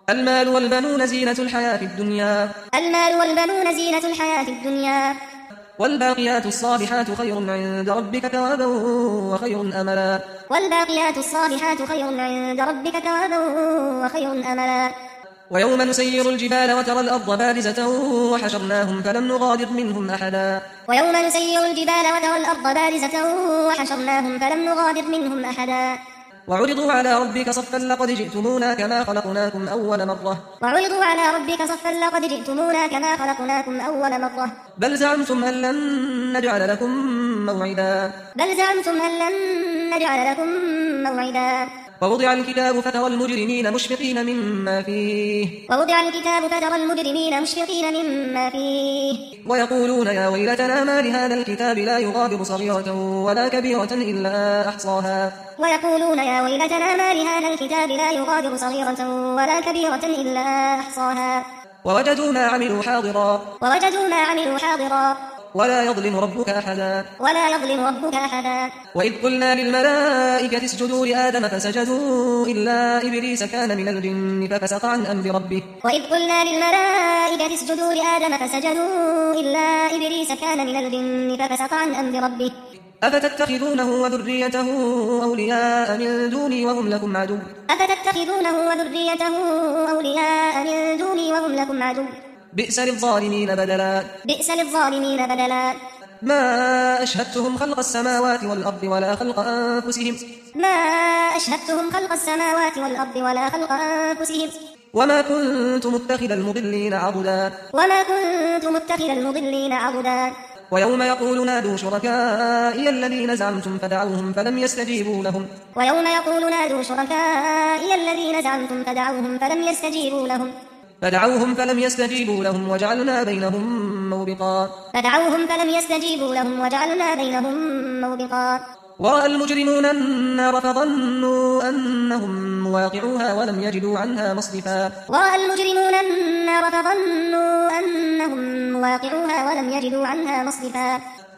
المال والبنون زينة الحياة الدنيا. المال والبنون زينة الحياة الدنيا. والباقيات الصالحات خير عند ربك ثوابا وخير أملا. والباقيات الصالحات خير عند ربك ثوابا وخير أملا. ويوم نسير الجبال وترى الأرض بارزة وحشرناهم فلم نغادر منهم أحدا. ويوم نسير الجبال وترى الأرض بارزة وحشرناهم فلم نغادر منهم أحدا. وعرضوا على ربك صفا لقد جئتمونا كما خلقناكم أول مرة. وعرضوا على ربك صفا لقد جئتمونا كما خلقناكم أول مرة. بل زعمتم أن لن نجعل لكم موعدا. بل زعمتم أن لن نجعل لكم موعدا. ووضع الكتاب فترى المجرمين مشفقين مما فيه. ووضع الكتاب فترى المجرمين مشفقين مما فيه. ويقولون يا ويلتنا ما لهذا الكتاب لا يغادر صغيرة ولا كبيرة إلا أحصاها. ويقولون يا ويلتنا ما لهذا الكتاب لا يغادر صغيرة ولا كبيرة إلا أحصاها. ووجدوا ما عملوا حاضرا. ووجدوا ما عملوا حاضرا. ولا يظلم ربك أحدا. ولا يظلم ربك أحدا. وإذ قلنا للملائكة اسجدوا لآدم فسجدوا إلا إبليس كان من الجن ففسق عن أمر ربه. وإذ قلنا للملائكة اسجدوا لآدم فسجدوا إلا إبليس كان من الجن ففسق عن أمر ربه. أفتتخذونه وذريته أولياء من دوني وهم لكم عدو. أفتتخذونه وذريته أولياء من دوني وهم لكم عدو. بئس للظالمين بدلا. بئس للظالمين بدلا. ما أشهدتهم خلق السماوات والأرض ولا خلق أنفسهم. ما أشهدتهم خلق السماوات والأرض ولا خلق أنفسهم. وما كنت متخذ المضلين عضدا. وما كنت متخذ المضلين عضدا. ويوم يقول نادوا شركائي الذين زعمتم فدعوهم فلم يستجيبوا لهم. ويوم يقول نادوا شركائي الذين زعمتم فدعوهم فلم يستجيبوا لهم. فدعوهم فلم يستجيبوا لهم وجعلنا بينهم موبقا. فدعوهم فلم يستجيبوا لهم وجعلنا بينهم موبقا. ورأى المجرمون النار فظنوا أنهم مواقعوها ولم يجدوا عنها مصرفا. ورأى المجرمون النار فظنوا أنهم مواقعوها ولم يجدوا عنها مصرفا.